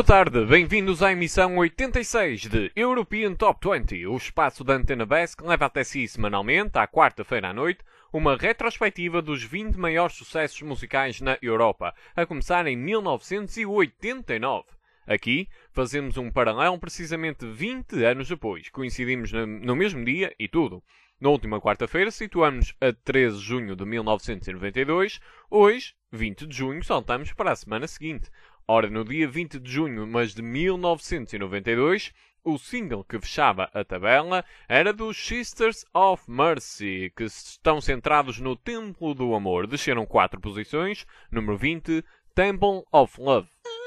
tarde, bem-vindos à emissão 86 de European Top 20, o espaço da Antena Bass que leva até si semanalmente, à quarta-feira à noite, uma retrospectiva dos 20 maiores sucessos musicais na Europa, a começar em 1989. Aqui fazemos um paralelo precisamente 20 anos depois, coincidimos no mesmo dia e tudo. Na última quarta-feira situamos a 13 de junho de 1992, hoje, 20 de junho, saltamos para a semana seguinte. Ora, no dia 20 de junho, mas de 1992, o single que fechava a tabela era dos Sisters of Mercy, que estão centrados no Templo do Amor. Desceram 4 posições, número 20, Temple of Love.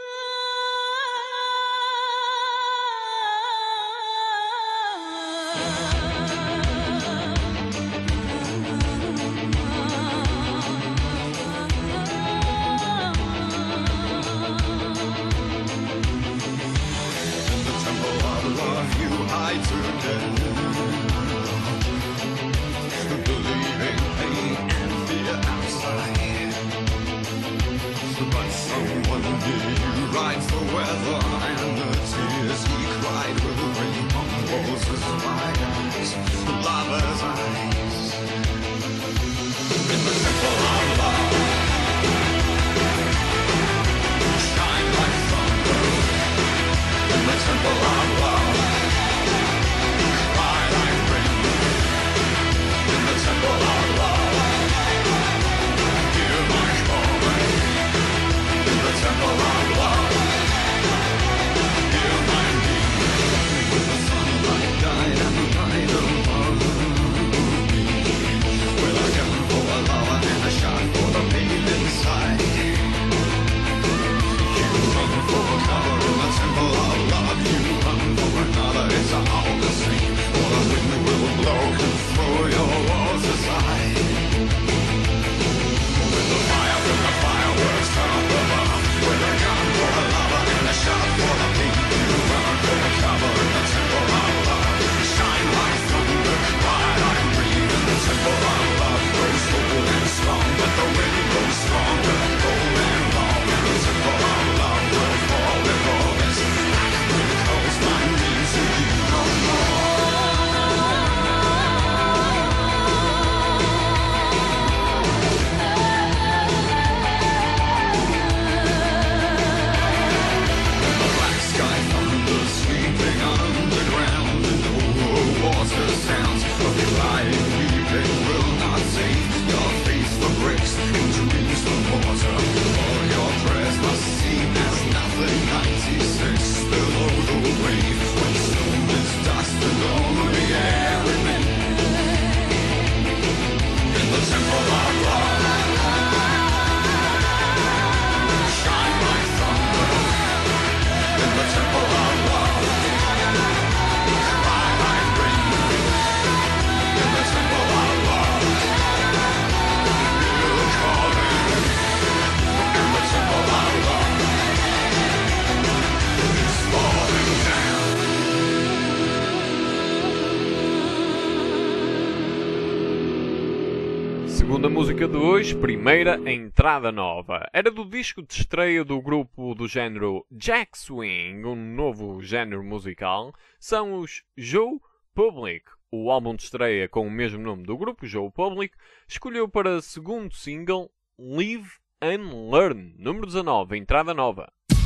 Segunda música de hoje, primeira entrada nova. Era do disco de estreia do grupo do género Jack Swing, um novo género musical. São os Joe Public. O álbum de estreia com o mesmo nome do grupo, Joe Public, escolheu para segundo single Live and Learn, número 19, entrada nova.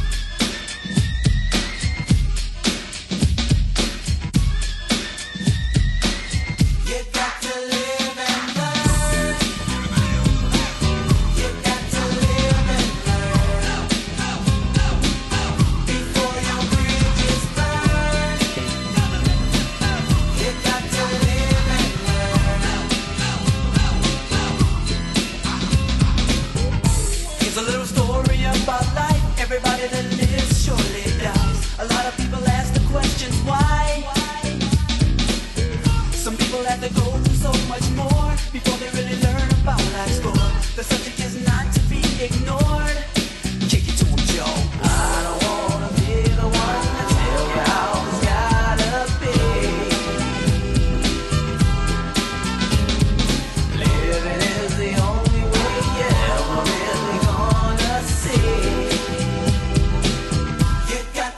Everybody that lives surely dies. A lot of people ask the question why. Some people have to go through so much more before they really learn about life's goal. The subject is not to be ignored. Kick it to 'em, Joe. I don't wanna be the one to tell you how it's gotta be. Living is the only way you're ever really gonna see. You got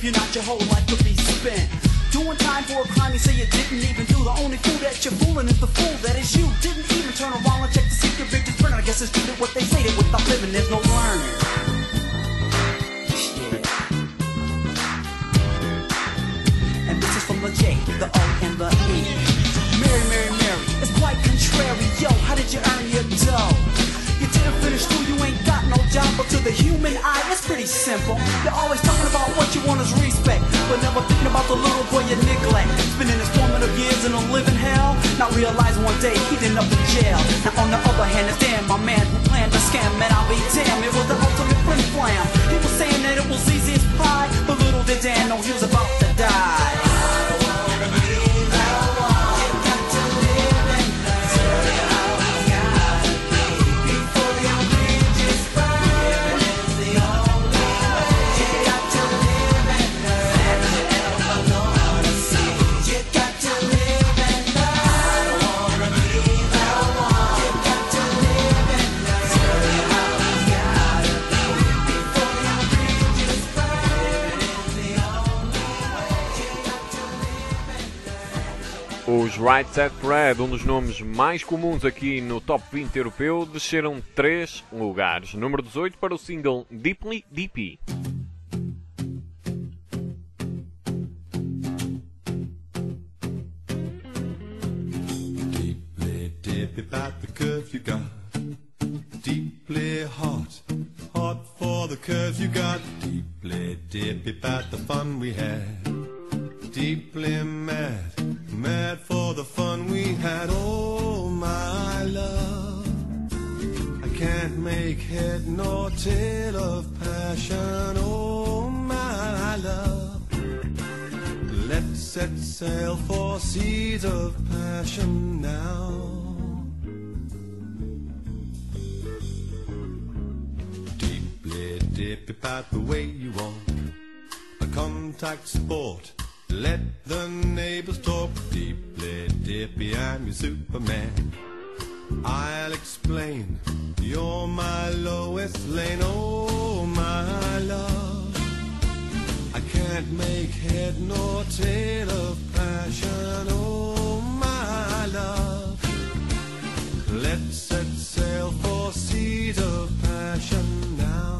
If you're not, your whole life could be spent doing time for a crime you say you didn't even do. The only fool that you're fooling is the fool that is you. Didn't even turn around and check to see if your bitch is burning. I guess it's true that what they say, that without living there's no learning. Yeah. And this is from the J, the O, and the E. Mary, Mary, Mary, it's quite contrary. Yo, how did you earn your dough? You didn't finish school, you ain't got no job. But to the human eye, it's pretty simple. You're always talking about what you want is respect, but never thinking about the little boy you neglect. Spending his formative years in a living hell, not realizing one day he'd end up in jail. Now on the other hand, it's damn my man who planned to scam. Man, I'll be damned, it was the ultimate flim flam. He was saying that it was easy as pie, but little did Dan know he was about to die. Os Right Said Fred, um dos nomes mais comuns aqui no Top 20 europeu, desceram 3 lugares. Número 18 para o single Deeply Deepy. Deeply dippy about the curve you got. Deeply hot, hot for the curves you got. Deeply dippy about the fun we had. Deeply mad, mad for the fun we had. Oh my love, I can't make head nor tail of passion. Oh my love, let's set sail for seas of passion now. Deeply dip about the way you walk, a contact sport. Let the neighbors talk. Deeply dippy, I'm your Superman. I'll explain, you're my lowest lane. Oh my love, I can't make head nor tail of passion. Oh my love, let's set sail for seas of passion now.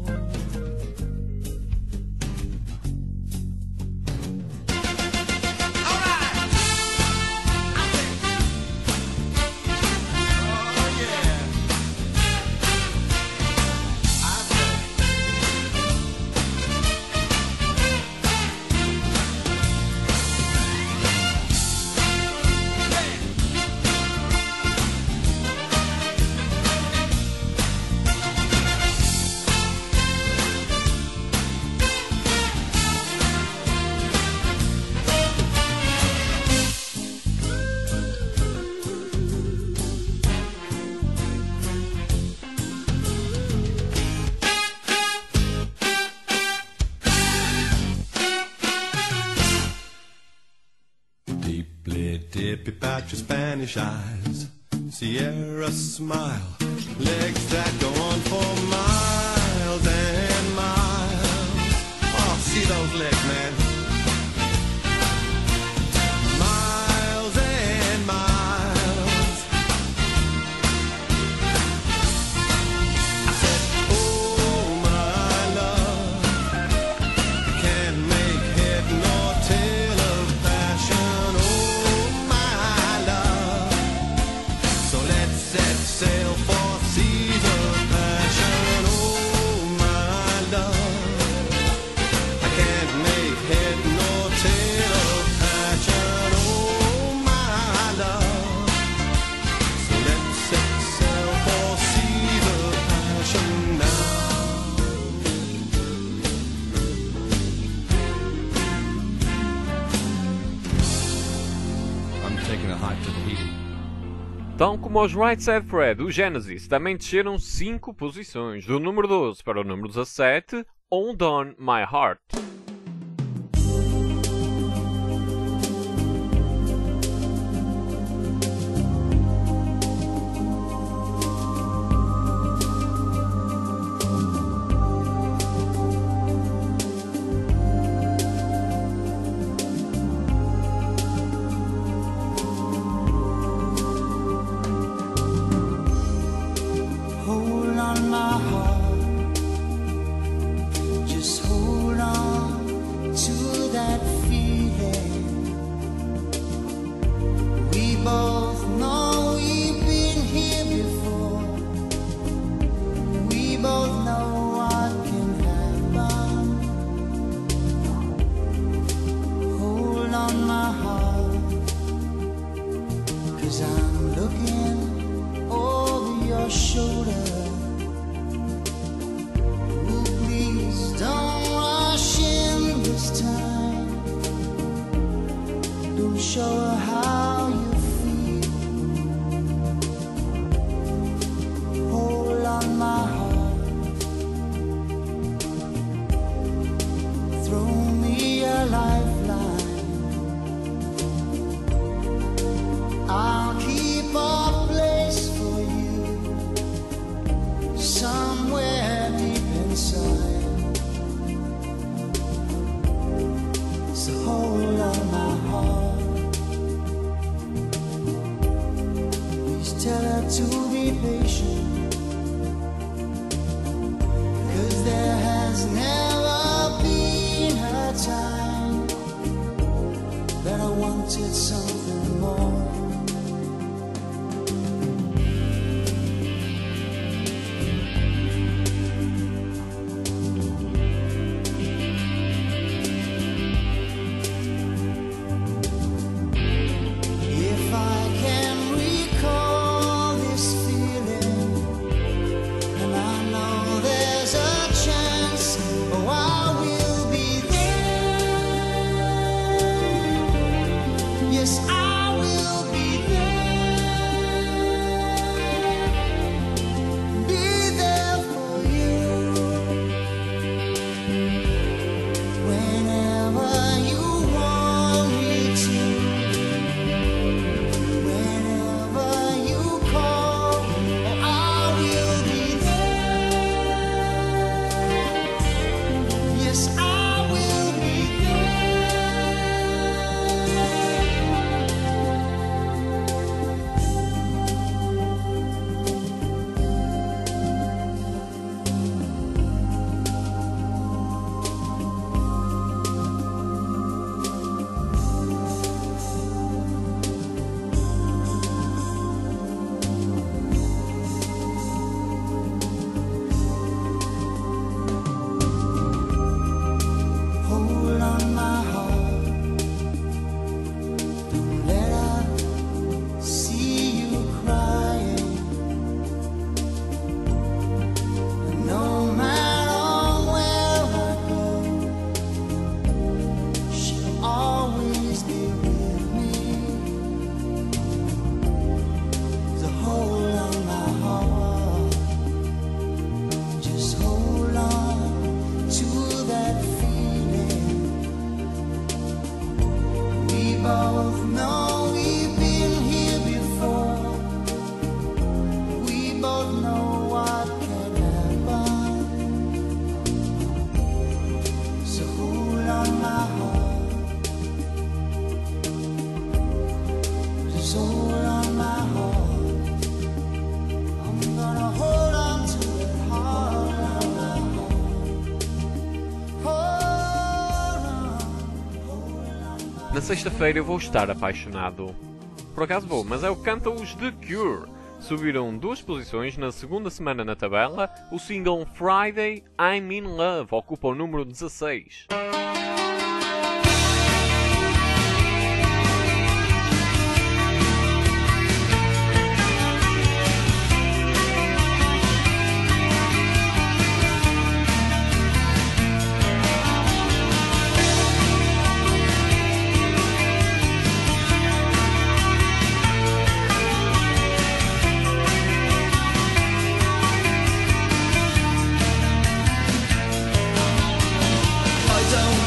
Dip about your Spanish eyes, Sierra smile, legs that go on for miles and miles. Oh, see those legs, man. Miles and miles. I said, oh my love, can't make head nor tail of passion. Oh my love, so let's set sail for seas of passion. Oh my love, I can't make head nor tail of passion. Oh my love, so let's set sail for seas of passion now. I'm taking a hike to the heat. Tal como os Right Said Fred, os Genesis também desceram 5 posições, do número 12 para o número 17, Hold On My Heart. shoulder. Ooh, please don't rush in this time. Don't show her how you feel. Hold on my heart. Throw me a lifeline. I'll keep a place for you somewhere deep inside. So hold on my heart. Please tell her to be patient, 'cause there has never been a time that I wanted something more. If I can recall this feeling, and I know there's a chance, oh, I will be there. Yes, I will be there. Be there for you whenever you want me to. Whenever you call, oh, I will be there. Yes, I will be hold on my heart. Don't let her see you crying. And no matter where I go, she'll always be with me. So hold on my heart. Just hold on to that feeling. We both know we've been here before. We both know what can happen. So hold on my heart. Just hold on my heart. I'm gonna hold on to it hard. Hold on. Na sexta-feira eu vou estar apaixonado. Por acaso vou, mas é o que cantam os The Cure. Subiram 2 posições na segunda semana na tabela. O single Friday I'm in Love ocupa o número 16. I don't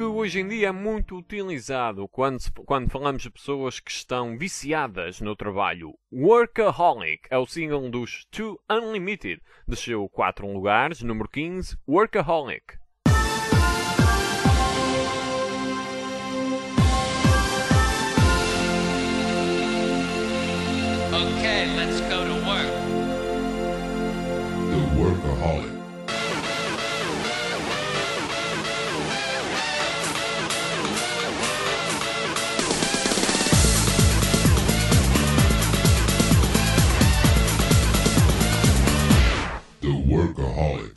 hoje em dia é muito utilizado quando falamos de pessoas que estão viciadas no trabalho. Workaholic é o single dos Two Unlimited. Desceu 4 lugares, número 15, Workaholic. Okay, let's go to work. The Workaholic. The Workaholic.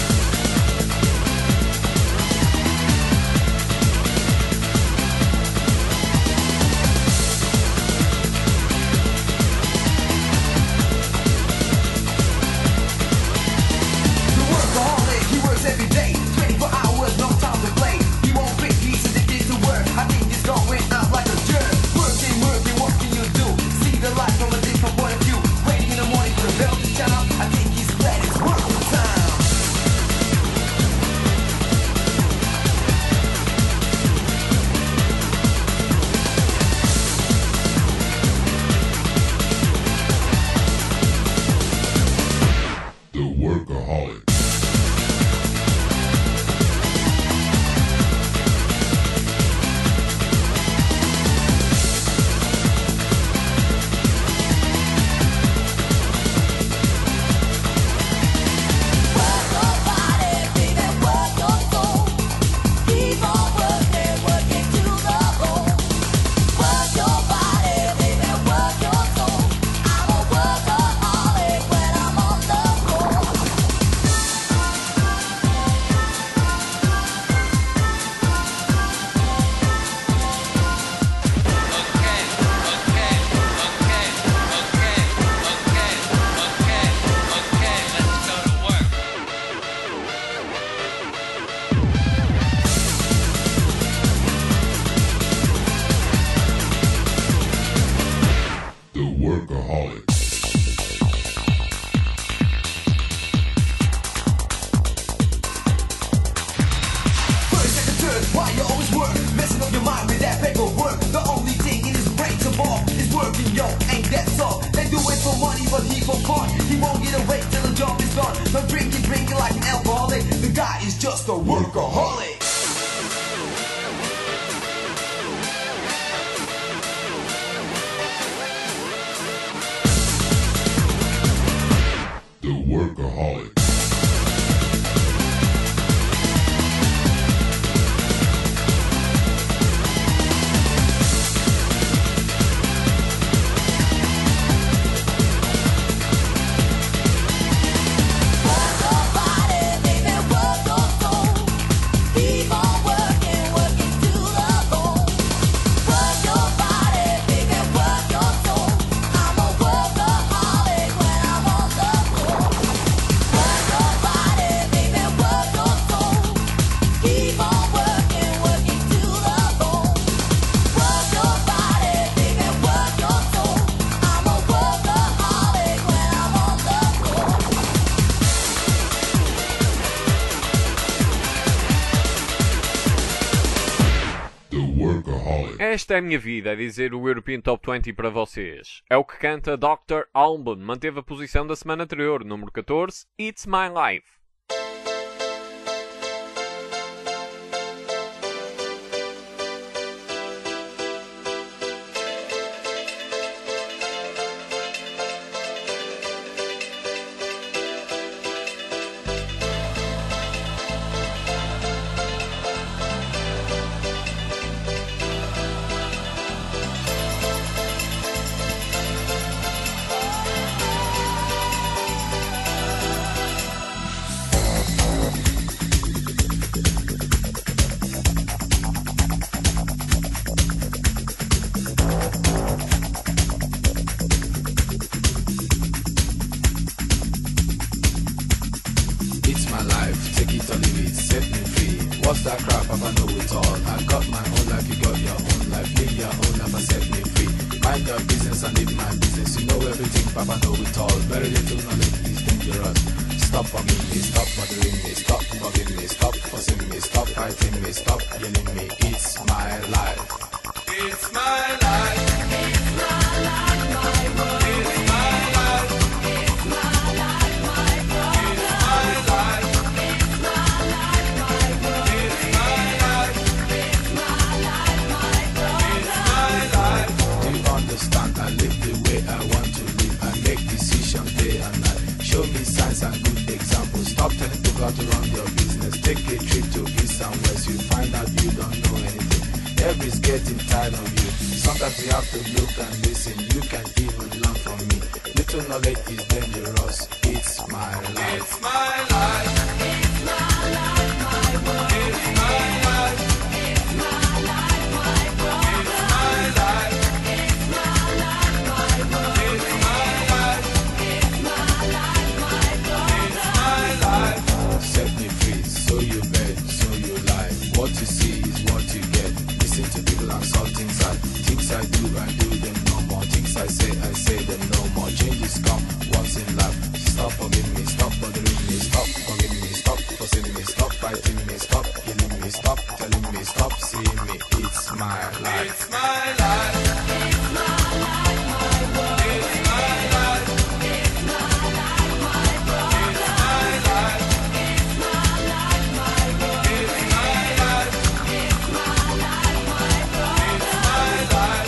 Esta é a minha vida, a dizer o European Top 20 para vocês. É o que canta Dr. Alban, manteve a posição da semana anterior, número 14, It's My Life. What's that crap? I know it all. I got my own life, you got your own life. Live your own life and set me free. Mind your business and live my business. You know everything, Papa know it all. Very little knowledge is dangerous. stop bugging me, stop bothering me, stop bugging me, stop fussing me, stop fighting me, stop yelling me. It's my life. It's my life. It's my life, my world. It's my life. It's my life, my world. It's my life. It's my life, my world. It's my life. It's my life, my world. It's my life. Do you understand? I live the way I want to live. I make decisions day and night. Show me signs and good examples. Stop telling people how to run your business. Take a trip to east and west. You find out you don't know anything. Everybody's getting tired of you. Sometimes you have to look and listen. You can even learn from me. Little knowledge is dangerous. It's my life. It's my life. It's my life, my world. It's my life. It's my life, my world. It's my life. It's my life, my world. It's my life. It's my life, my world. It's my life. Set me free, so you bet, so you lie. What you see is what you get. Listen to people and saw things I do them no more. Things I say them no more. Changes come once in life. Stop forgiving me, stop bothering me, stop forgiving me, stop fussing me, stop fighting me, stop killing me, stop telling me, stop seeing me. It's my life. It's my life. It's my life, my world. It's my life. It's my life, my world. It's my life. It's my life, my world. It's my life. It's my life, my world. It's my life.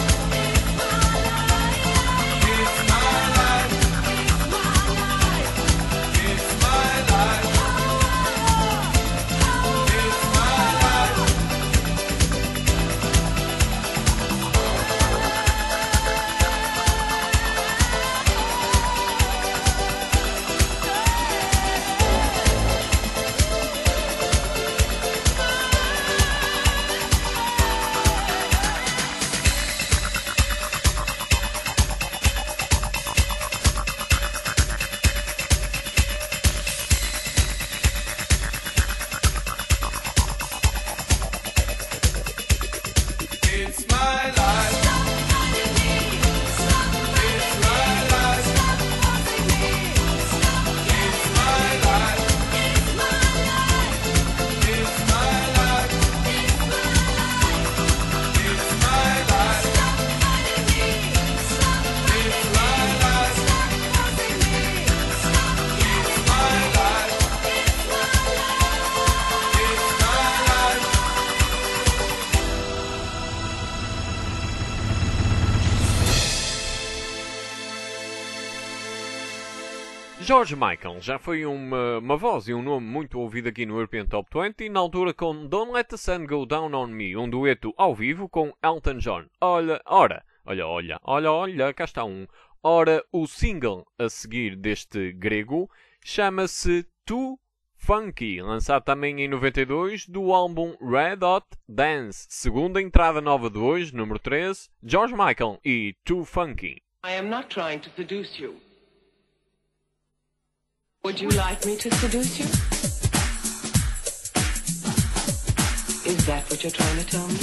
It's my life. Stop fighting me. Stop fighting me. Stop forcing me. Stop. It's my life. It's my life. It's my life. It's my life. It's my life. Stop fighting me. Stop. It's my life. Stop forcing me. Stop. It's my life. It's my life. It's my life. George Michael já foi uma voz e um nome muito ouvido aqui no European Top 20, na altura com Don't Let the Sun Go Down on Me, um dueto ao vivo com Elton John. Olha, cá está um. Ora, o single a seguir deste grego chama-se Too Funky, lançado também em 92 do álbum Red Hot Dance, segunda entrada nova de hoje, número 13, George Michael e Too Funky. I am not trying to seduce you. Would you like me to seduce you? Is that what you're trying to tell me?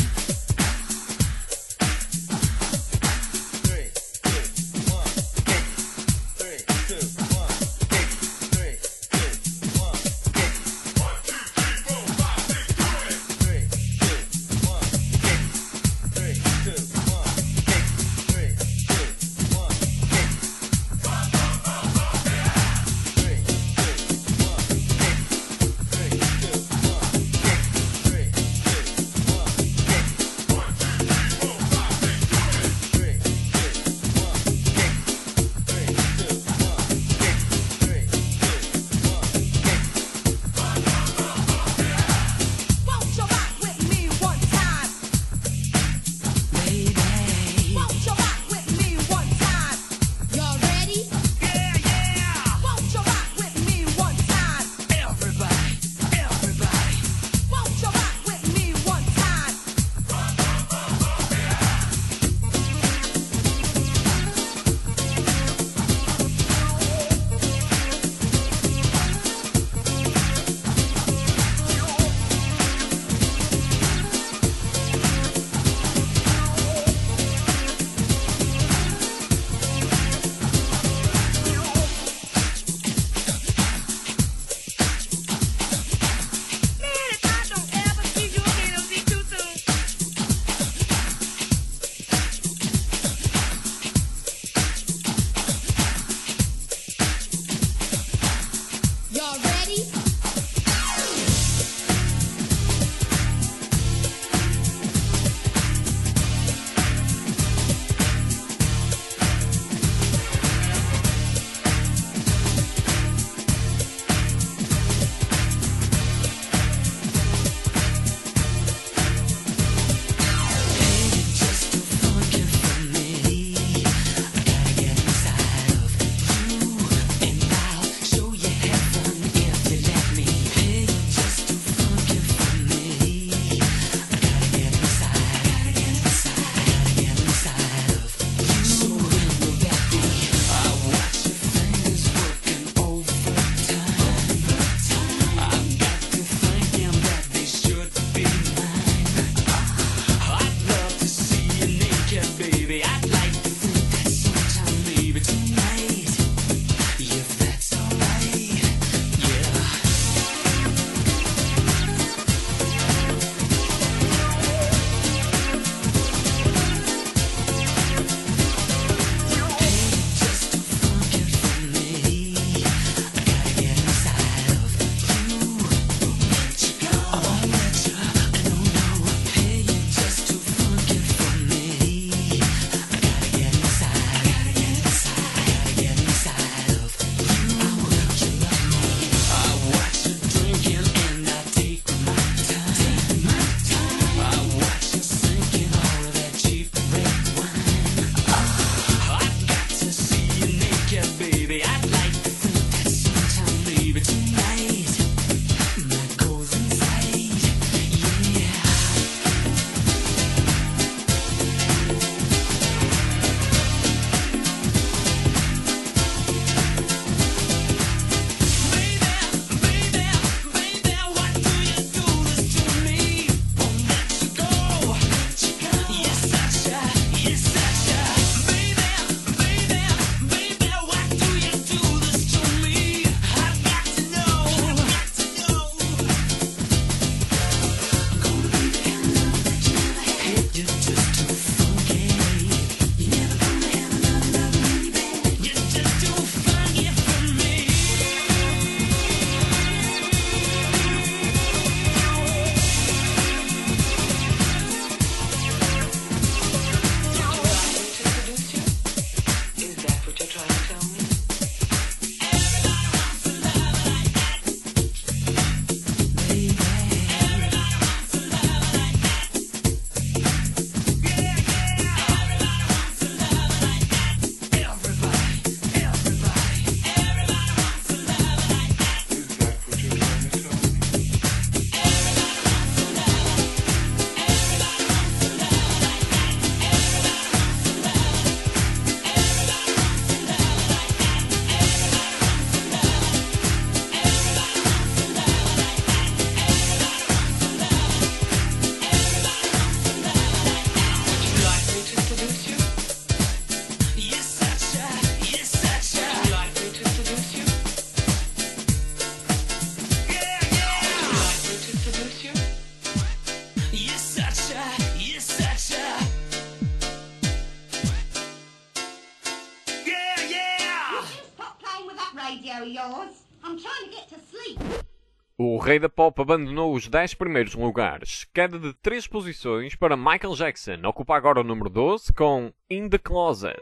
radio yours. I'm trying to get to sleep. O Rei da Pop abandonou os 10 primeiros lugares. Queda de 3 posições para Michael Jackson. Ocupa agora o número 12 com In the Closet.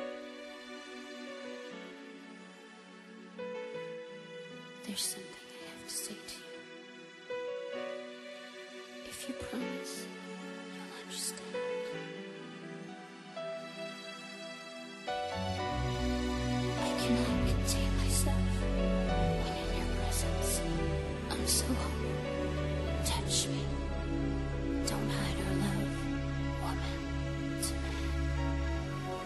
There's something I have to say to you. If you promise, you'll understand. I cannot contain myself when in your presence. I'm so hungry. Touch me. Don't hide our love, woman to man.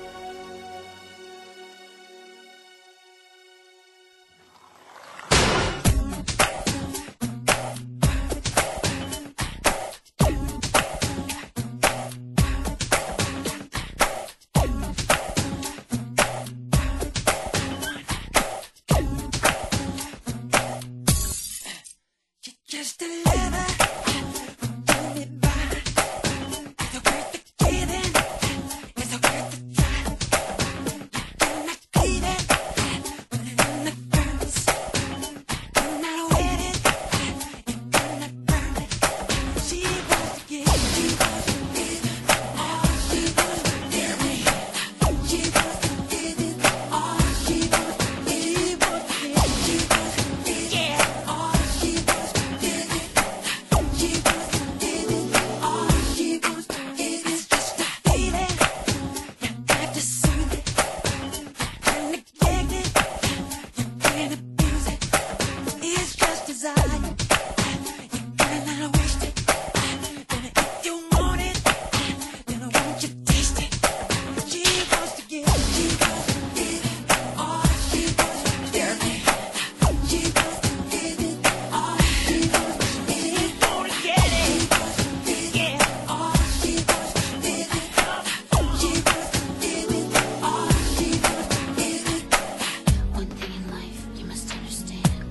Just a lover, do me by. It's a worth the giving, it's a worth the try. You're not bleeding, put it in the furnace. You're not waiting, you're not burning. She wants to give, she wants to give it all. She wants to give me. She wants to give it all. She wants to give, she wants to give, she wants to give it all. She wants to give it. She wants to give it all. She wants to give it. It's just a feeling. You got to soothe it. You neglect it. You can't abuse it. It's just desire. You cannot waste it. Then if you want it, then won't you taste it? She wants to give. She wants to give it all. She wants to give it. She wants to give it all. She wants to give it. Gonna get it. Yeah. All she wants to give it. She wants to give it all. She wants to give it. One thing in life you must understand.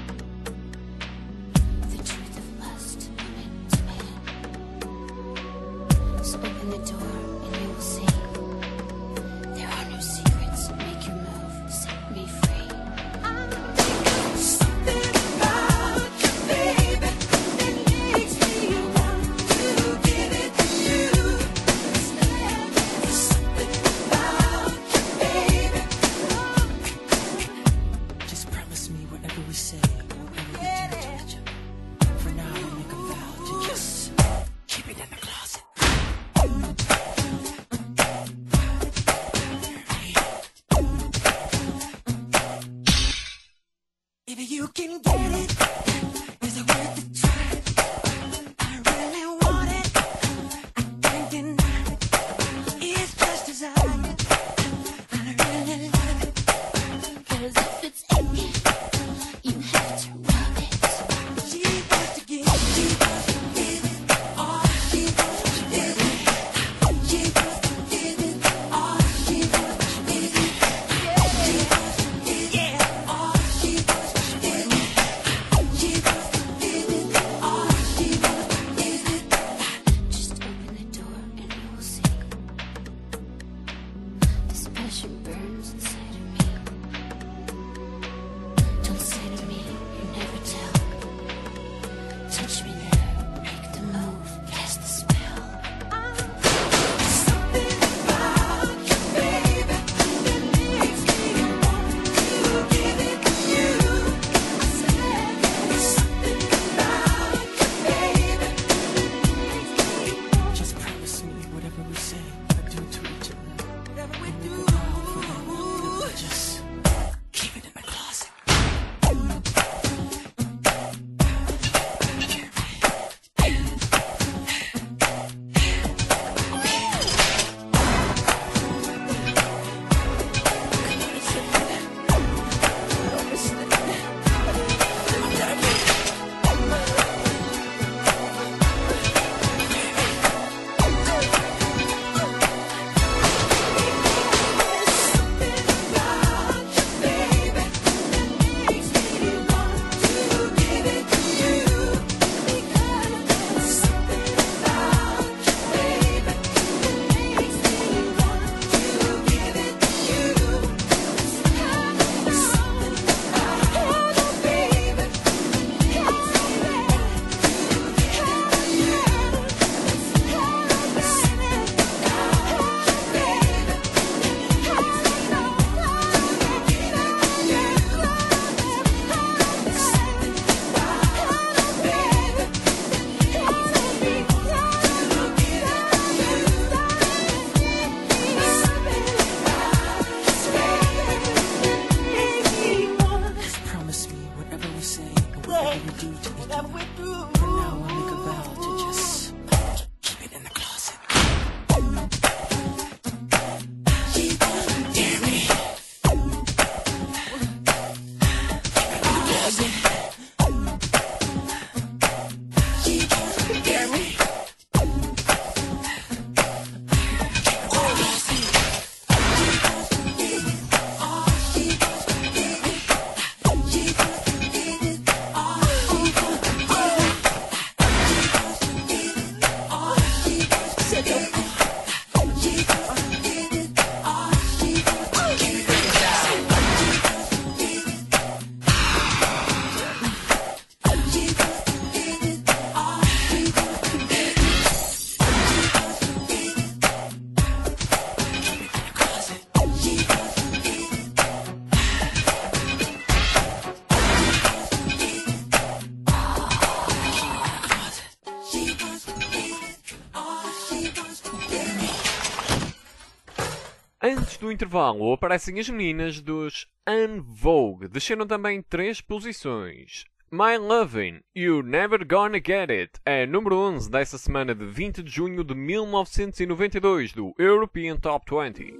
The truth of lust, woman to man. So open the door and you will see. There are no secrets. Make your move. Set me free. Something about you, baby, that makes me want to give it to you. Something about you, baby. Just promise me whatever we say, whatever we do to each other. For now, we make a vow to just keep it in the closet. If you can get it, it's worth a try. I really want it, I can't deny it. It's just desire, I really love it. 'Cause if it's aching, you have to rub it. She wants to give, she wants to give it all. She wants to give it. She wants to give it all. She wants to give it. She wants to give it all. She wants to give it. She wants to give it all. She wants to give it. Just open the door and you will see. This passion burns inside of me. Don't say to me, you never tell. Touch me now, make the move, cast the spell. Something about you, baby, that makes me want to give it to you. I said there's something about you, baby. Just promise me whatever we say, I do to each other. Whatever we do, Antes do intervalo, aparecem as meninas dos En Vogue. Desceram também 3 posições. My Lovin', You're Never Gonna Get It é número 11 dessa semana de 20 de junho de 1992 do European Top 20.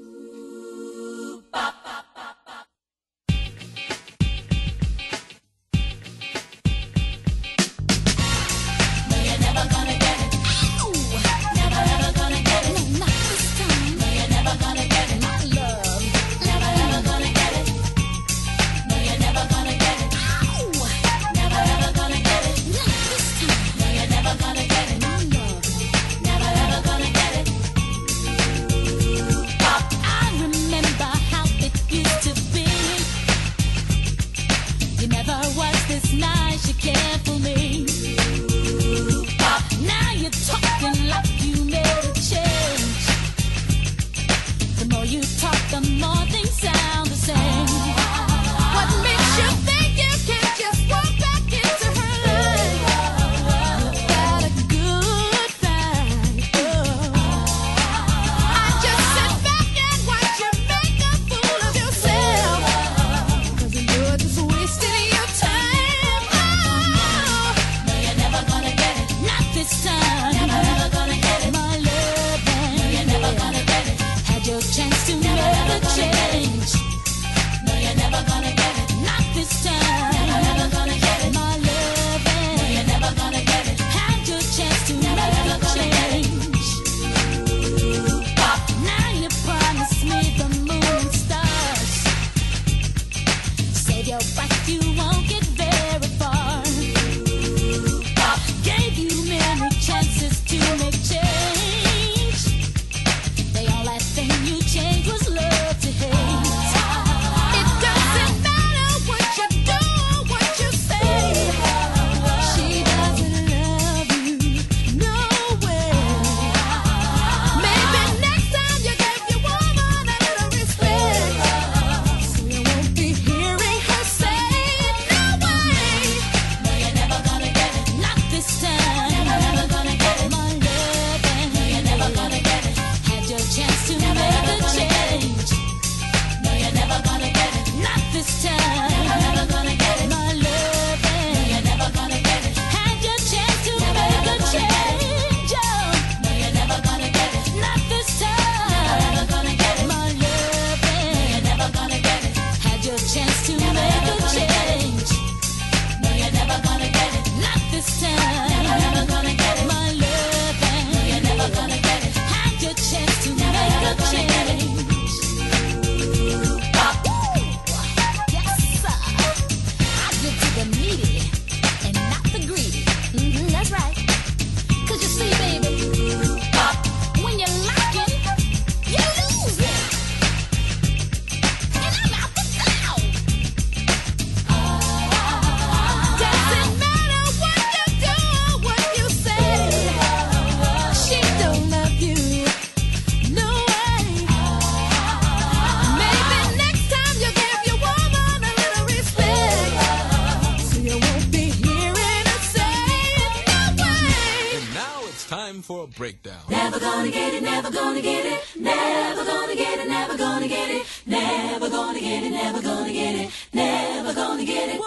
Breakdown. Never gonna get it, never gonna get it, never gonna get it, never gonna get it, never gonna get it, never gonna get it, never gonna get it.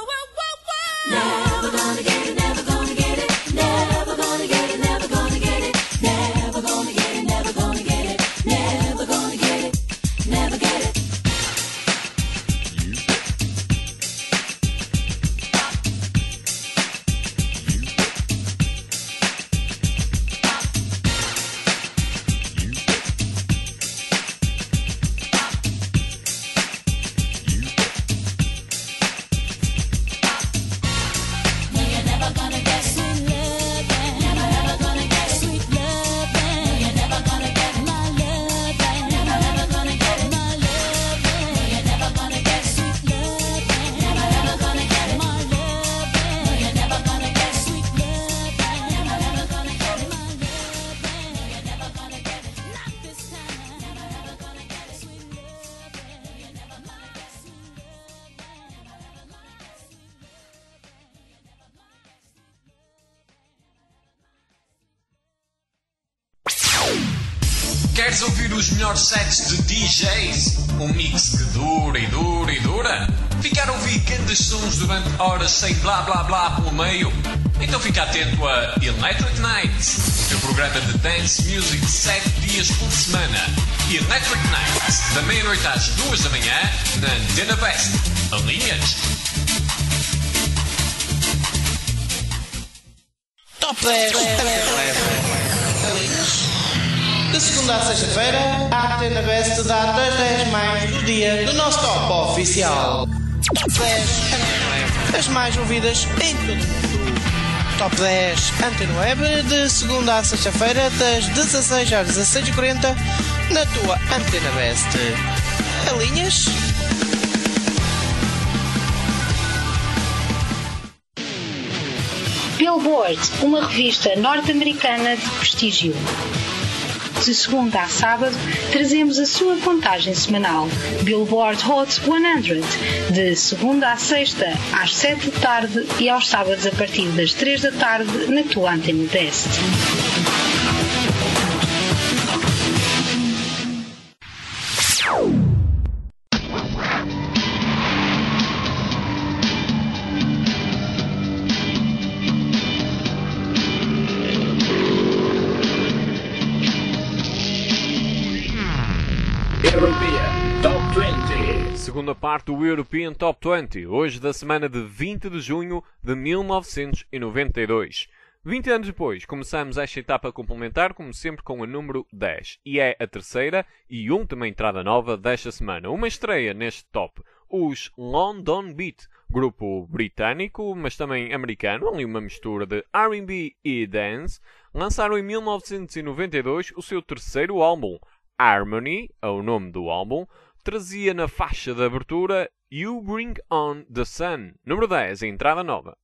Never gonna get it, never gonna get it, never gonna get it, never gonna get it, never gonna get it, never gonna get it, never gonna get it, never get it. Queres ouvir os melhores sets de DJs? Um mix que dura e dura e dura? Ficar a ouvir grandes sons durante horas sem blá blá blá pelo meio? Então fica atento a Electric Nights, o teu programa de dance music 7 dias por semana. Electric Nights, da meia-noite às 2 da manhã, na Antena Best. Alinhas? Top 10. De segunda a sexta-feira, a Antena Best dá das 10 mais do dia do nosso top oficial. Top 10. As mais ouvidas em todo o mundo. Top 10 Antena Web, de segunda a sexta-feira, das 16 às 16h40, na tua Antena Best. Alinhas? Billboard, uma revista norte-americana de prestígio. De segunda a sábado, trazemos a sua contagem semanal, Billboard Hot 100, de segunda a sexta, às 7 da tarde e aos sábados a partir das 3 da tarde, na tua Antena Best. European Top 20. Segunda parte do European Top 20, hoje da semana de 20 de junho de 1992. 20 anos depois, começamos esta etapa complementar, como sempre, com a número 10. E é a terceira e última entrada nova desta semana. Uma estreia neste top. Os London Beat, grupo britânico, mas também americano, ali uma mistura de R&B e dance, lançaram em 1992 o seu terceiro álbum. Harmony, é o nome do álbum, trazia na faixa de abertura You Bring On The Sun, número 10, a entrada nova.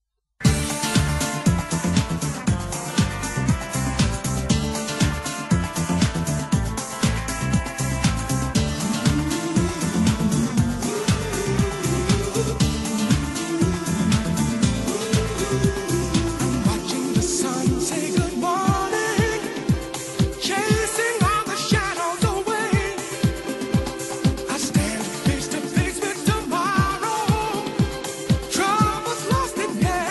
Troubles lost in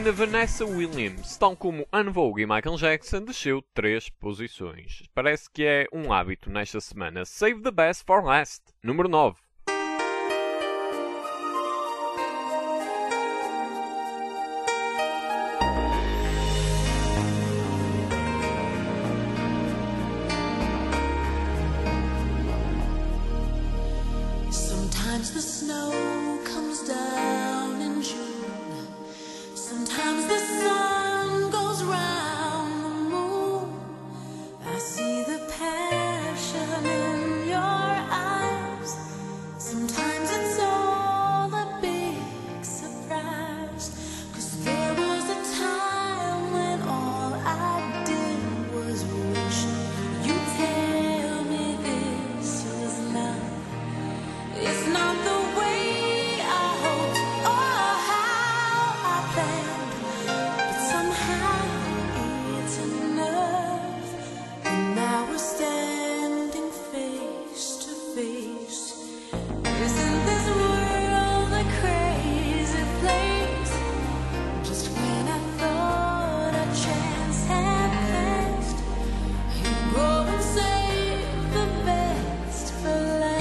ainda Vanessa Williams, tal como En Vogue e Michael Jackson, desceu 3 posições. Parece que é um hábito nesta semana. Save the best for last. Número 9. Sometimes the snow comes down in June. Sometimes the sun goes round the moon. I see the passion in your eyes. Sometimes it's all a big surprise. 'Cause there was a time when all I did was wish you'd tell me this was love. It's not the way I hoped or how I planned, but somehow it's enough. And now we're standing face to face. Isn't this world a crazy place? Just when I thought a chance had passed, you go and save the best for last.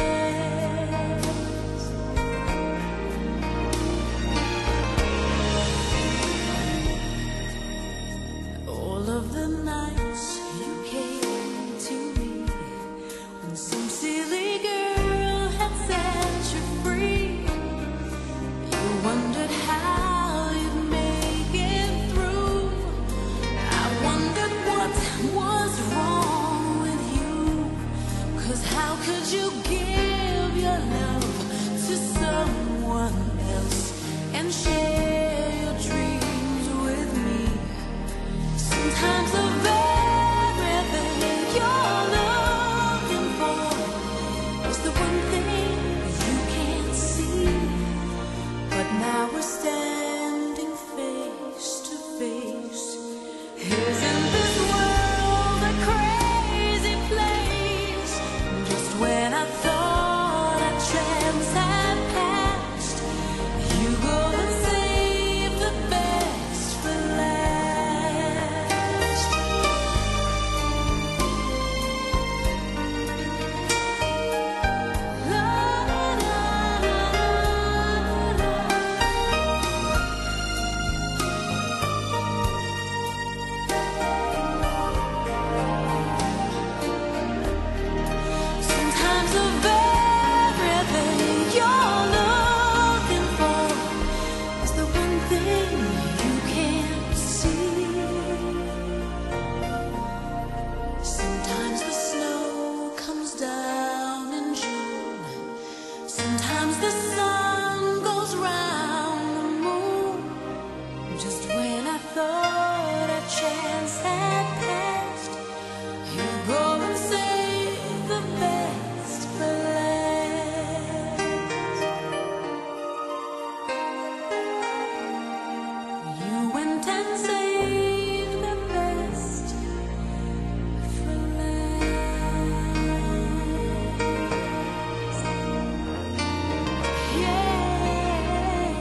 All of the nights you came to me when some silly girl had set you free. You wondered how you'd make it through. I wondered what was wrong with you. 'Cause how could you give your love to someone else and share your dreams with me? Sometimes of everything you're looking for is the one thing you can't see. But now we're standing face to face. Isn't this world a crazy place? Just when I thought a chance had passed, you go and save the best for last. La, la, la, la, la. Sometimes of everything you're looking for is the one thing you can't see. Sometimes the snow comes down in June. Sometimes the sun goes round the moon. Just when I thought a chance had passed, you go and save the best for last. You went and saved the best for last. Yeah.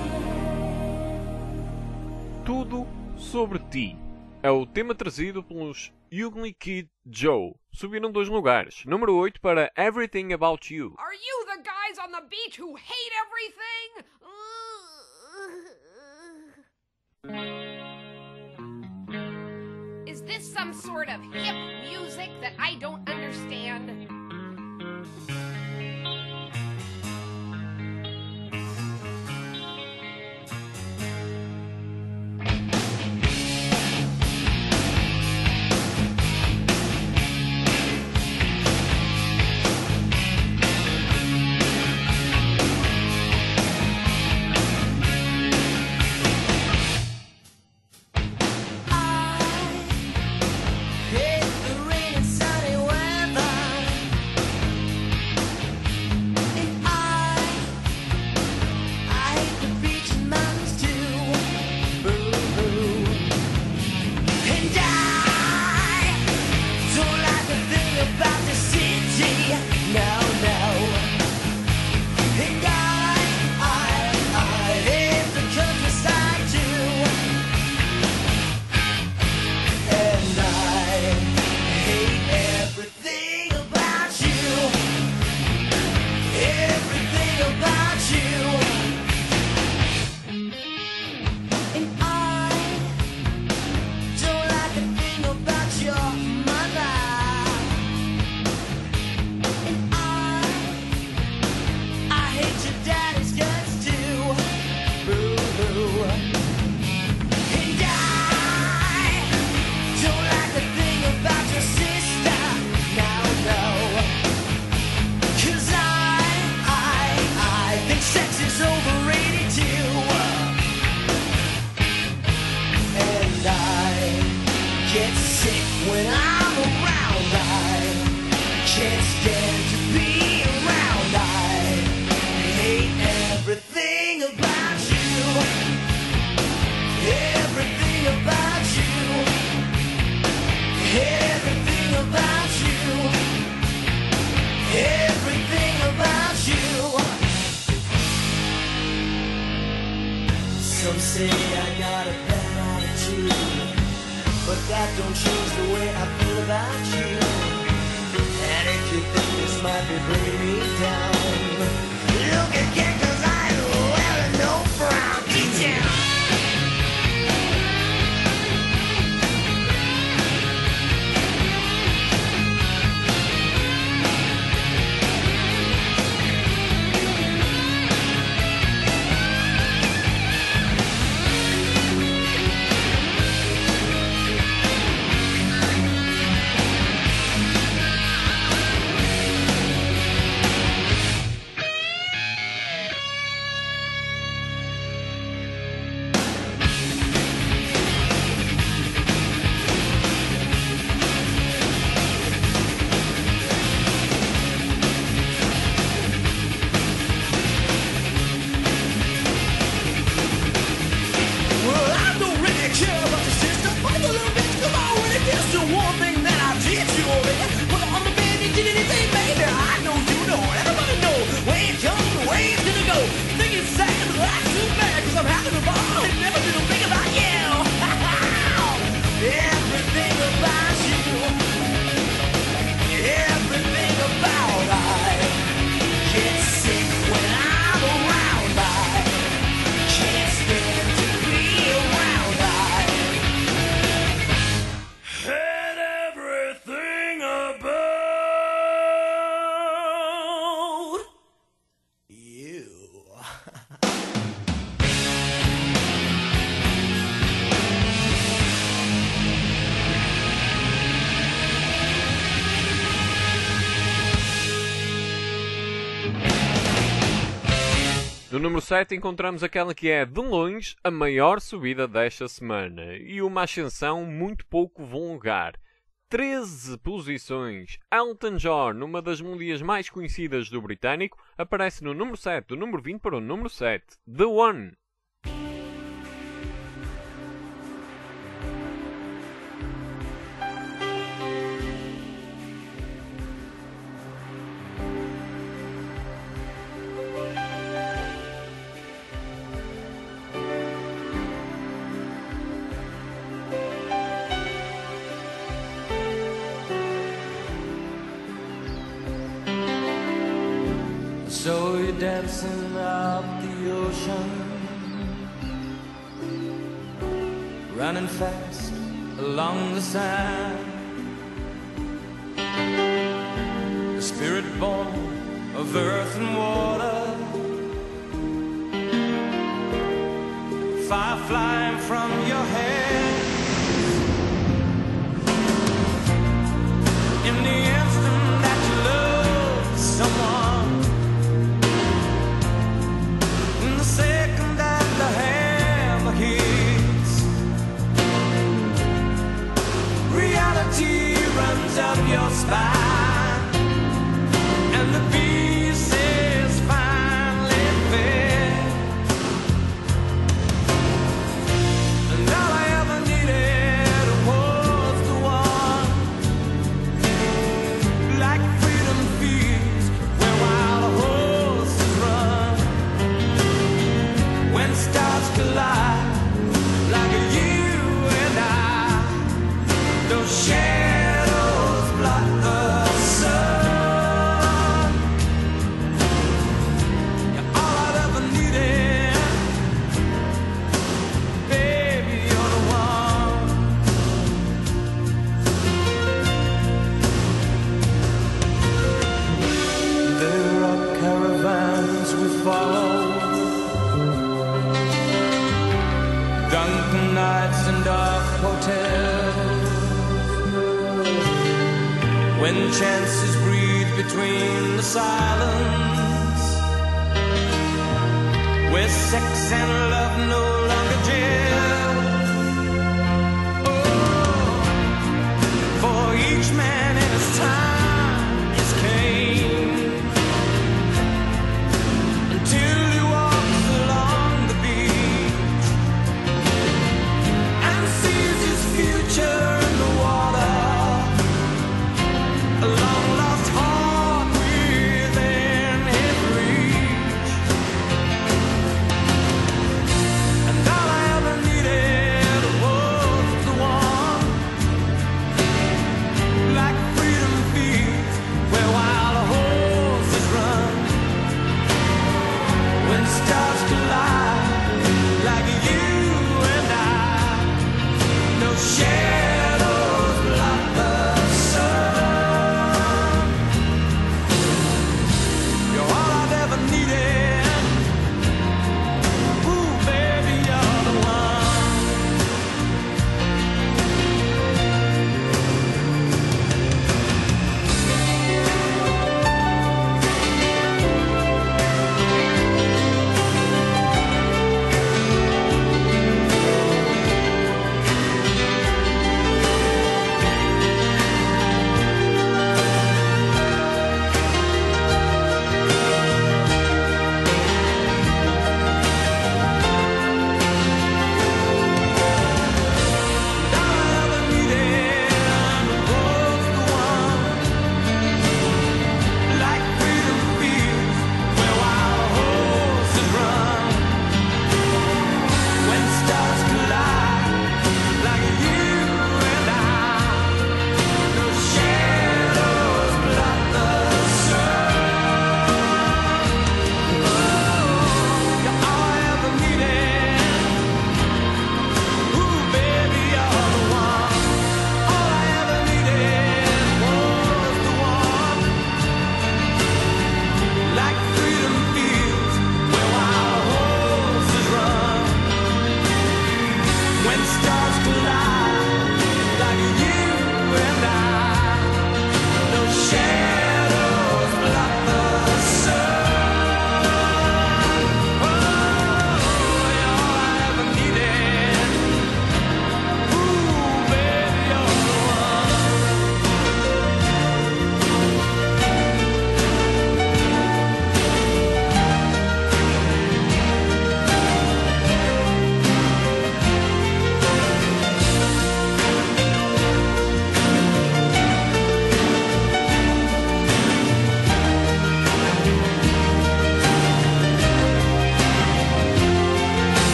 Tudo sobre ti. É o tema trazido pelos Ugly Kid Joe. Subiram 2 lugares. Número 8 para Everything About You. Are you the guys on the beach who hate everything? Is this some sort of hip music that I don't understand? Hate the rain and sunny weather. get sick when I'm around. I can't stand to be around. I hate everything about you. Everything about you. Everything about you. Everything about you. Some say I got a bad attitude, but that don't change the way I feel about you. And if you think this might be bringing me down, look again, 'cause I ain't wearing no frown. Get down. No número 7 encontramos aquela que é, de longe, a maior subida desta semana e uma ascensão muito pouco vulgar. 13 posições. Elton John, numa das melodias mais conhecidas do britânico, aparece no número 7, do número 20 para o número 7. The One. So you're dancing up the ocean, running fast along the sand. The spirit born of earth and water, fire flying from your head. In the instant that you love someone, second that the hammer hits, reality runs up your spine, and the pieces finally fit. And all I ever needed was the one, like freedom feeds where wild horses run. When stars collide, like you and I, those shadows block the sun. You're all I've ever needed, baby, you're the one. There are caravans we follow, drunken nights and dark hotels, when chances breathe between the silence, where sex and love no longer gel. Oh,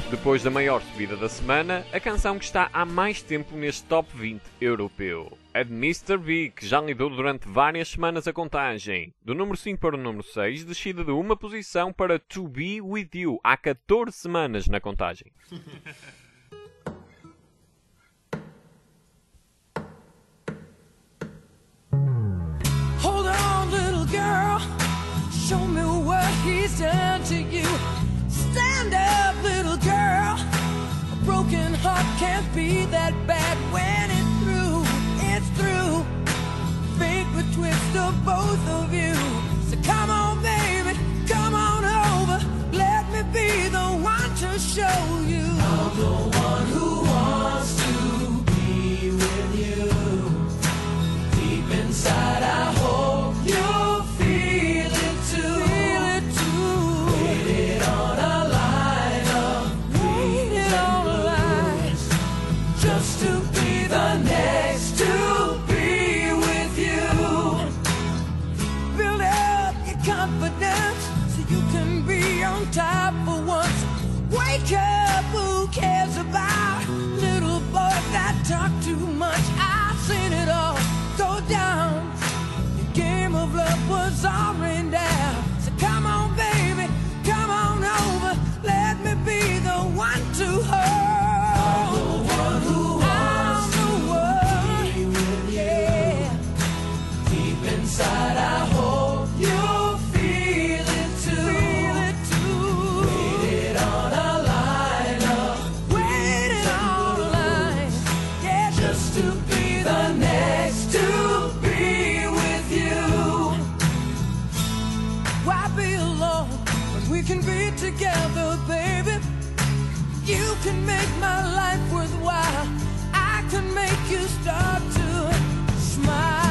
Depois da maior subida da semana, a canção que está há mais tempo neste Top 20 europeu é de Mr. B, que já lidou durante várias semanas a contagem. Do número 5 para o número 6, descida de uma posição para To Be With You, há 14 semanas na contagem. Hold on, little girl, show me what he's done to you. Stand up, little girl, a broken heart can't be that bad when it's through, it's through. Fate would twist of both of you. So come on, baby, come on over, let me be the one to show you. I'm the one who wants to be with you. Deep inside, I hope you'll feel it too. Feel it too. Waited on a line of waited on a line just to be the next to be with you. Build up your confidence so you can be on top for once. Wake up, who cares about little boys that talk too much? I've seen it all go down. The game of love was all rained down. So come on, baby, come on over. Let me be the one to hold. I'm the one who wants to be with you. Deep inside, I hope you'll feel it too. Feel it too. Waited on a line up. Waited on a line. Yeah, just to be the next to be with you. Why be alone when we can be together, baby? You can make my life worthwhile. I can make you start to smile.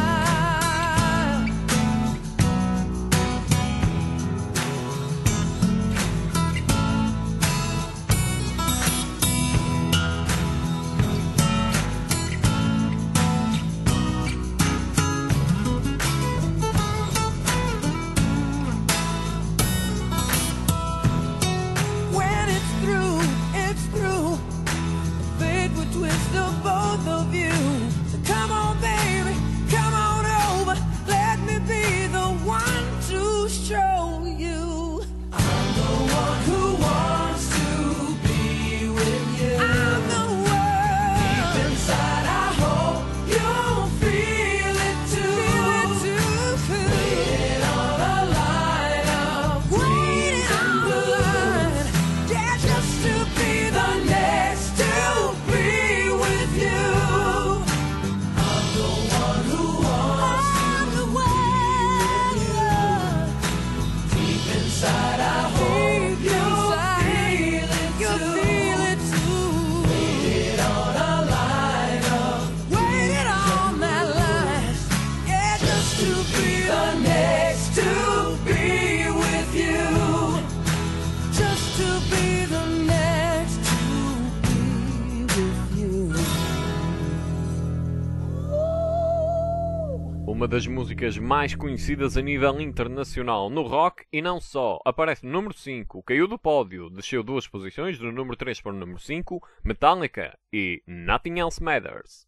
When it's through, it's through. Fate would twist of both of you. So come on, baby, come on over. Let me be the one to show you. I'm the one who wants to be with you. I'm the one. Deep inside, I hope you'll feel it too. Feel it too. Waiting on a line of waiting on a line. Yeah, just to be the next to be with you. I'm the one who wants to be with you. Deep inside, I hope you'll feel it too. Waited on a line of waited on that line. Yeah, just to be the next to be with you. Just to be the next to be with you. Uma das músicas mais conhecidas a nível internacional no rock e não só. Aparece no número 5, caiu do pódio, desceu 2 posições, do número 3 para o número 5, Metallica e Nothing Else Matters.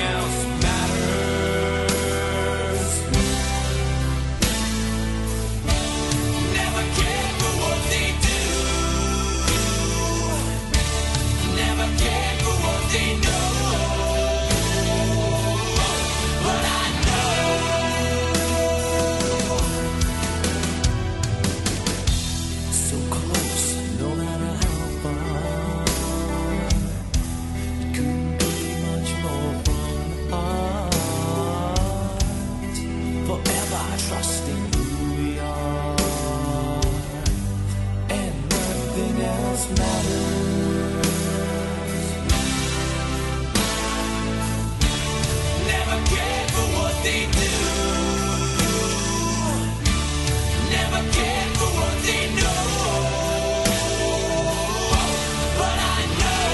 else matters. Never care for what they do. Never care for what they know. But I know so close, no matter how far. It couldn't be much more from the heart. Forever trusting who we are, and nothing else matters. Never care for what they do. Never care for what they know. But I know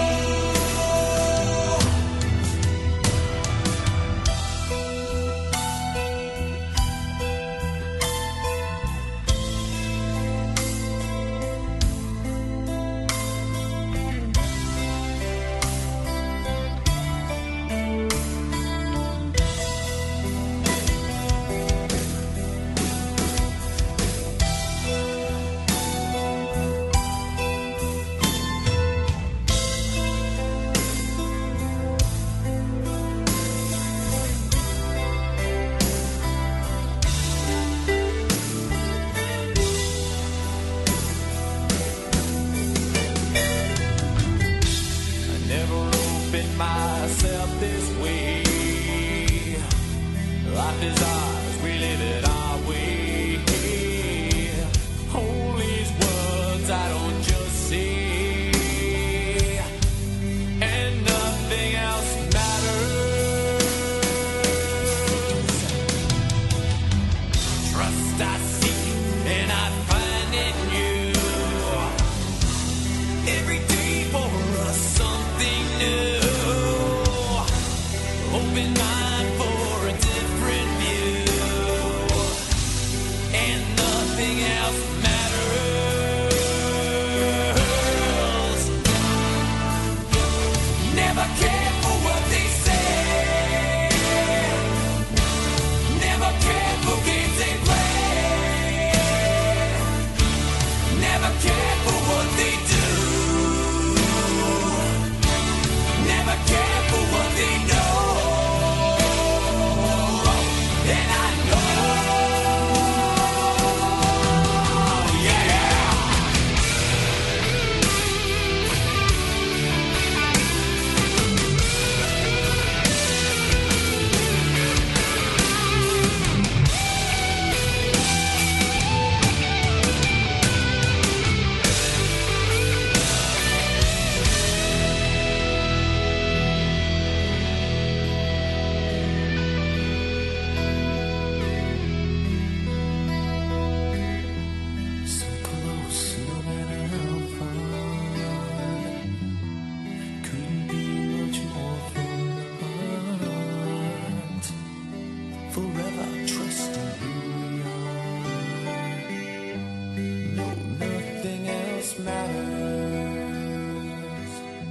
I never opened myself this way. Life is ours, we live it our way. Hold these words I don't just say, and nothing else matters. Trust I seek and I find in you. Every day for us something new. Open mind for a different view, and nothing else matters. Never care for what they say. Never care for games they play. Never care for what they do. Never care for what they know. And I know, yeah. So close, no matter how far. Couldn't be much more from the heart. Forever trusting who we are. No, nothing else matters.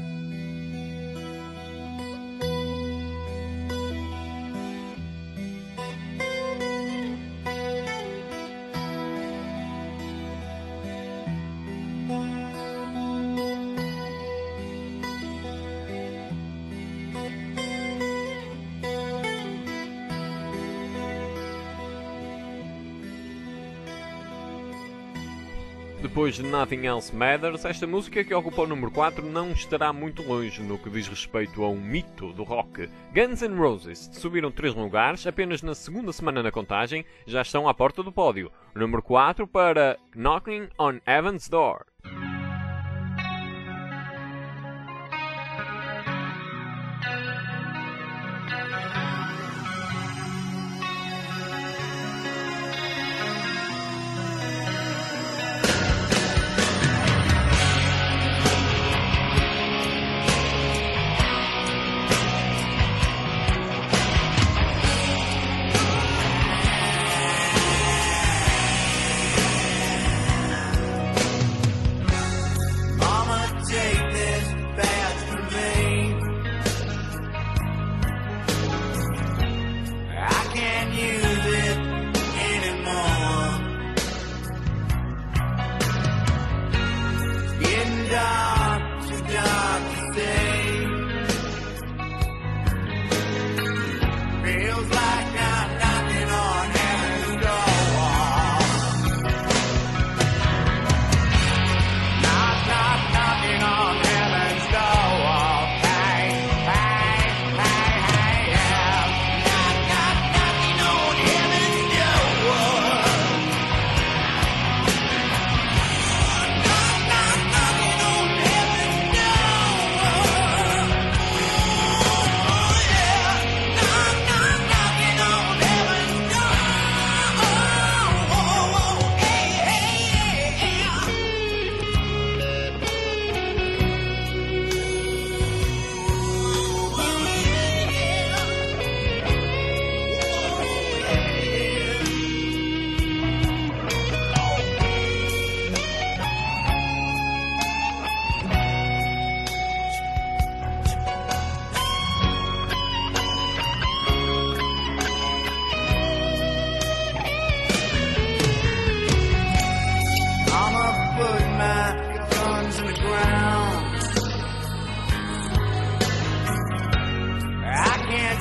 Depois de Nothing Else Matters, esta música que ocupa o número 4 não estará muito longe no que diz respeito a um mito do rock. Guns N' Roses subiram 3 lugares, apenas na segunda semana na contagem, já estão à porta do pódio. Número 4 para Knocking on Heaven's Door.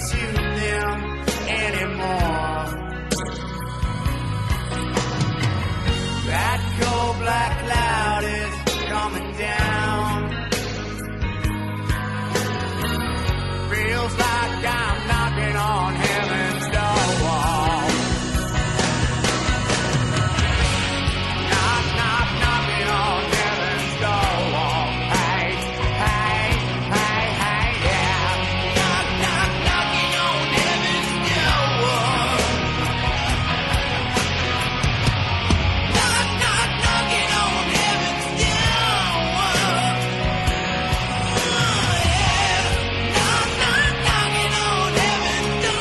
to them anymore. That cold black cloud is coming down. Feels like I'm knocking on heaven's door. Knock, knock, knocking on heaven's door. Hey, hey, hey, hey, yeah. Knock, knock, knocking on heaven's door. Knock, knock, knocking on heaven's door. Yeah. Knock, knock, knocking on heaven's door.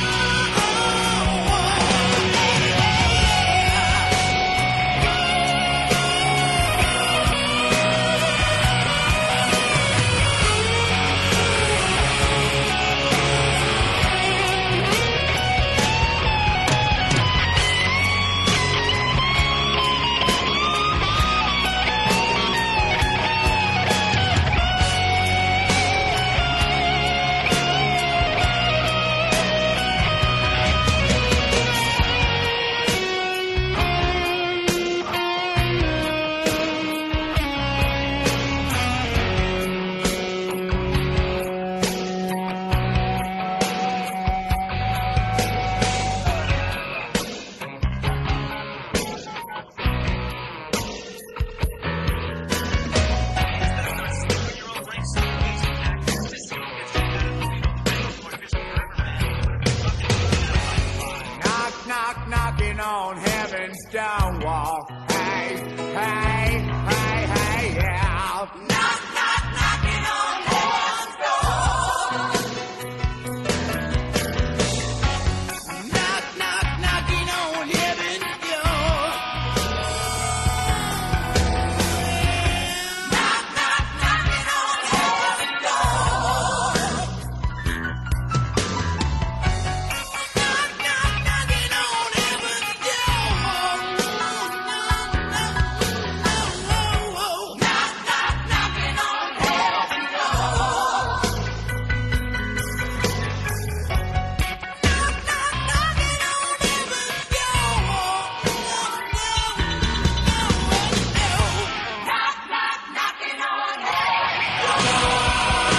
Knock, knock, knocking on heaven's stone wall. Hey, hey, hey, hey, yeah. Knock, knock, knocking on heaven's door. Knock, knock, knocking on heaven's door. Knock, knock, knocking on heaven's door. Knock, knock, knocking on heaven's door. Knock, knock, knocking on heaven's door. Knock, knock, knocking on heaven's door. Knock, knock, knocking on heaven's door.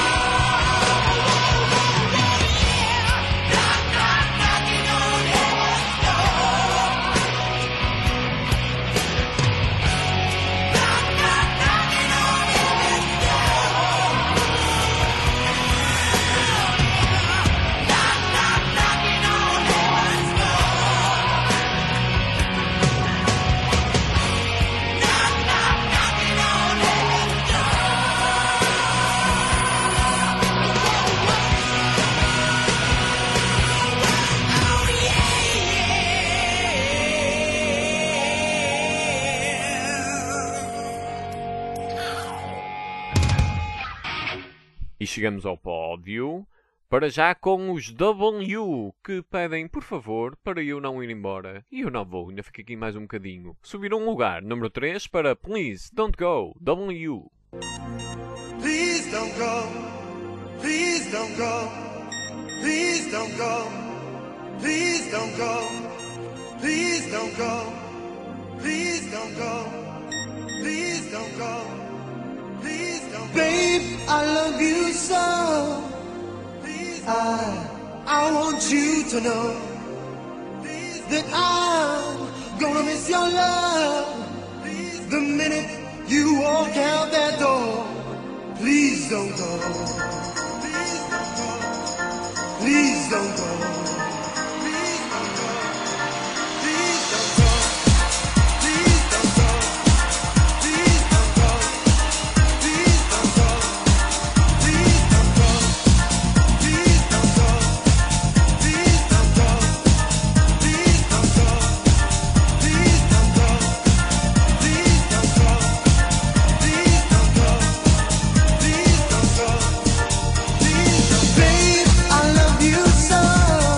E chegamos ao pódio, para já com os W, que pedem, por favor, para eu não ir embora. E eu não vou, ainda fico aqui mais um bocadinho. Subir um lugar, número 3, para Please Don't Go, W. Please don't go. Please don't go. Please don't go. Please don't go. Please don't go. Please don't go. Please don't go. Please don't go. Babe, I love you so. I want you to know that I'm gonna miss your love the minute you walk out that door. Please don't go. Please don't go. Please don't go. Please don't go. Please don't go. Please don't go. Please don't go. Please don't go. Please don't go. Please don't go. Please don't go. Please don't go. Please don't go. Please don't go. Please don't go. Please don't go. Babe, I love you so.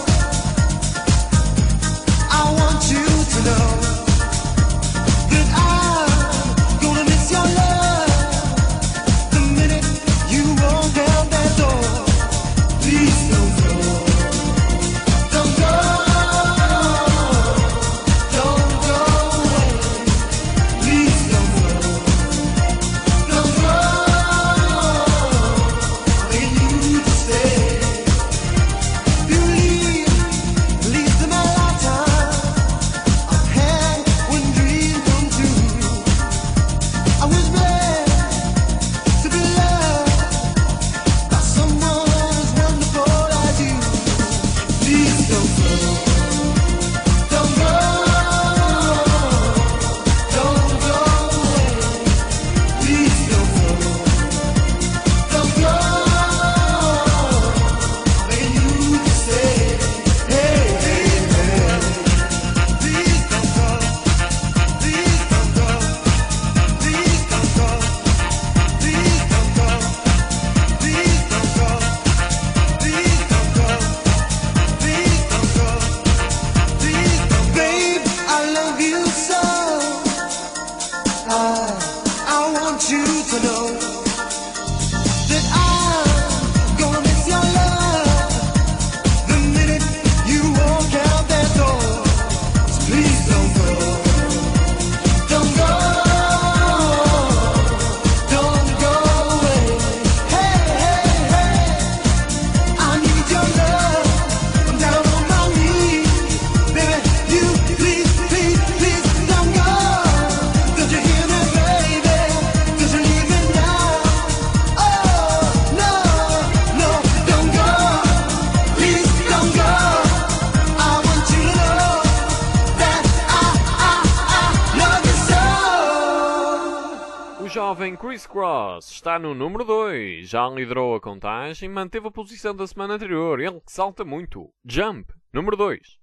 jovem Chris Cross está no número 2. Já liderou a contagem e manteve a posição da semana anterior. Ele que salta muito. Jump, número 2.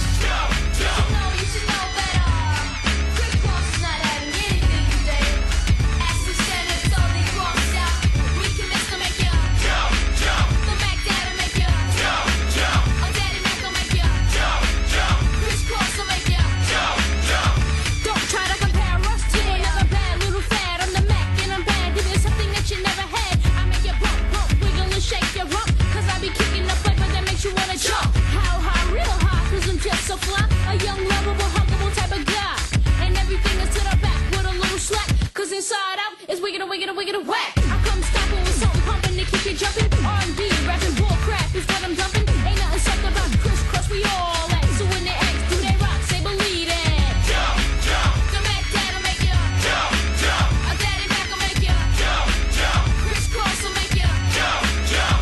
So fly, a young, lovable, huggable type of guy. And everything is to the back with a little slack. Cause inside out is wiggin' and wiggin' and wiggin' and whack. I come stopping with something pumping to keep you jumping. R&B, rapping, bull crap is what I'm dumping. Ain't nothing sucked about Chris Cross, we all at. So when they ask, do they rock? Say believe it. Jump, jump. The Mac Dad'll make you jump, jump. A Daddy Mac will make you jump, jump. Chris Cross will make you jump, jump.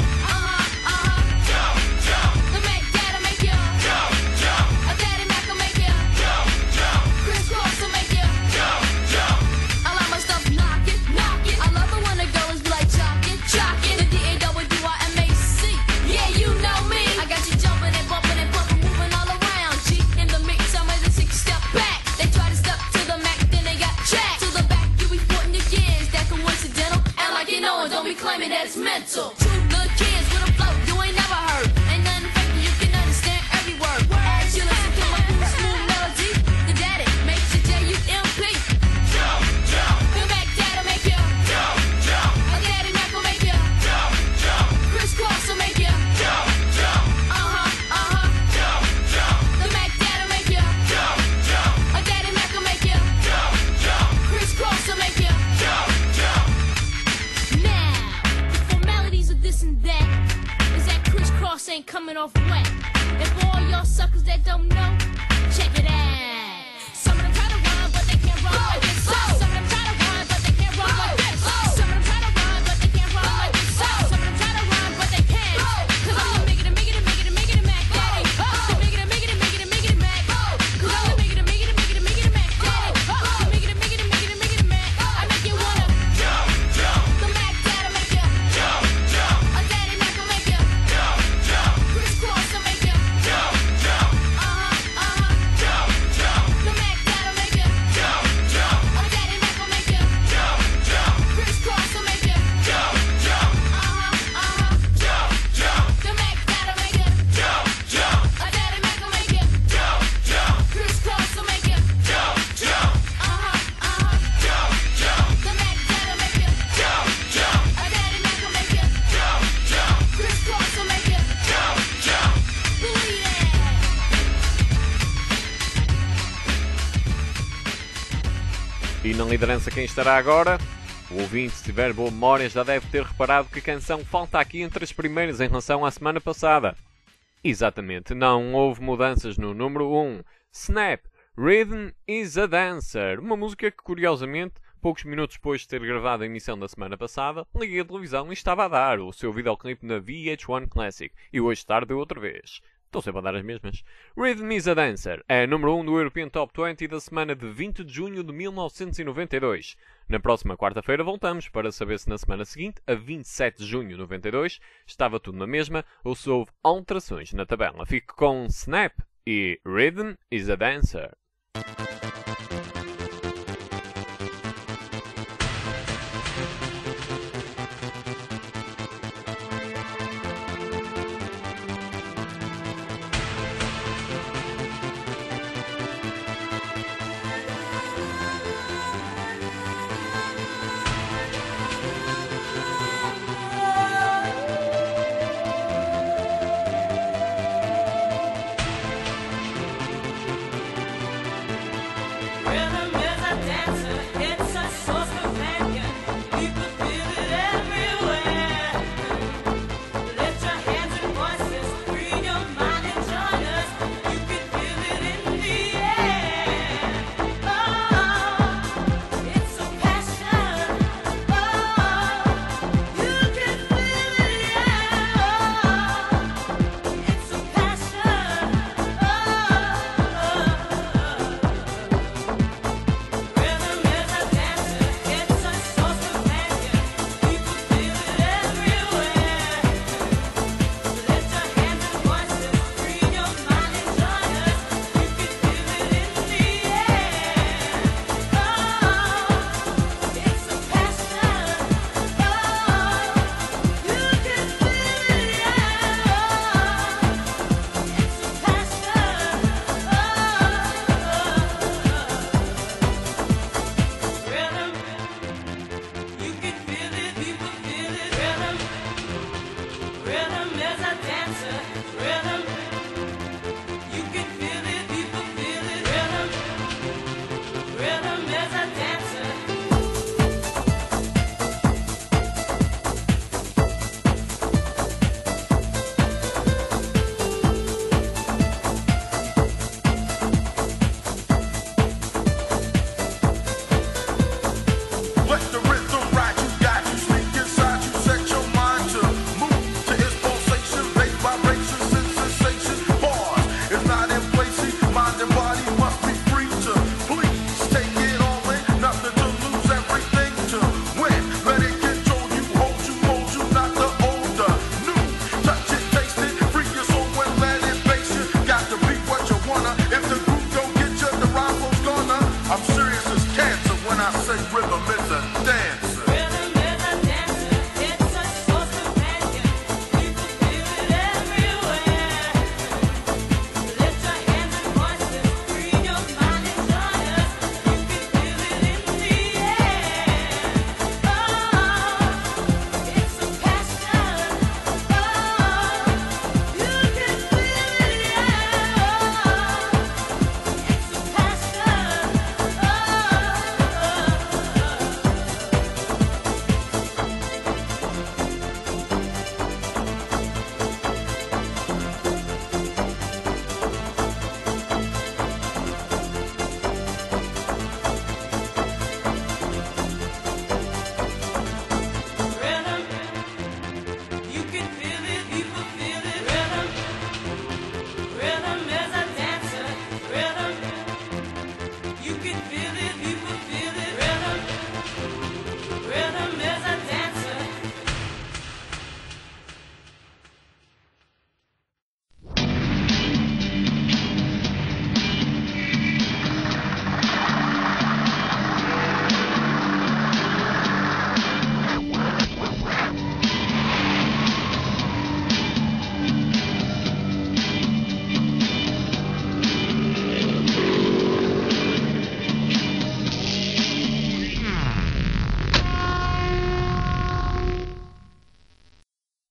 Jump, jump. The Mac Dad'll make you jump, jump. A Daddy Mac will make you jump, jump. Chris Cross will make you jump, jump. I like my stuff knockin', knockin'. I love it when the girls be like jockin', jockin'. The D-A-W-I-M-A-C. Yeah, you know me. I got you jumping and bumping and bumping, moving all around. G in the mix, I'm ready to take a step back. They try to step to the Mac, then they got jacked. To the back, you be sporting your gears. That coincidental. And like you know it, don't be claiming that it's mental. Two good kids with a flow you ain't never heard. Ain't nothing fake, you can understand every word. As you listen to my smooth melody, the daddy makes you J-U-M-P. Jump, jump. The Mac Dad'll make you jump, jump. A Daddy Mac will make you jump, jump. Chris Cross will make you jump, jump. Jump, jump. The Mac Dad'll make you jump, jump. A Daddy Mac will make you jump, jump. Chris Cross will make you jump, jump. Now, the formalities of this and that is that Chris Cross ain't coming off wet. And for all y'all suckers that don't know, check it out. Some of them try to rhyme, but they can't rhyme like this. Some of them try to rhyme, but they can't rhyme like this. Some of them try to rhyme, but they can't rhyme like this. Some of them try to rhyme, but they can't. Cause I'm the make it Mac Daddy. The make it Mac. Cause I'm the make it Mac Daddy. The make it Mac. I make you wanna jump, jump. The Mac Dad'll make you jump, jump. A Daddy Mac will make you jump, jump. Chris Cross will make you jump, jump. Jump, jump. The Mac Dad'll make you jump, jump. A Daddy Mac will make you jump, jump. Chris Cross will make you jump, jump. Jump, jump. The Mac Dad'll make you jump, jump. A Daddy Mac will make you jump, jump. Chris Cross will make you jump, jump. Jump, jump. The Mac Dad'll make you jump, jump. A Daddy Mac will make you jump, jump. Chris Cross will make you jump, jump. Believe it. E na liderança quem estará agora? O ouvinte, se tiver boa memória, já deve ter reparado que a canção falta aqui entre as primeiras em relação à semana passada. Exatamente, não houve mudanças no número 1. Snap, Rhythm is a Dancer. Uma música que, curiosamente, poucos minutos depois de ter gravado a emissão da semana passada, liguei a televisão e estava a dar o seu videoclipe na VH1 Classic. E hoje tarde deu outra vez. Estou sempre a dar as mesmas. Rhythm is a Dancer é número 1 do European Top 20 da semana de 20 de junho de 1992. Na próxima quarta-feira voltamos para saber se na semana seguinte, a 27 de junho de 92, estava tudo na mesma ou se houve alterações na tabela. Fique com Snap e Rhythm is a Dancer.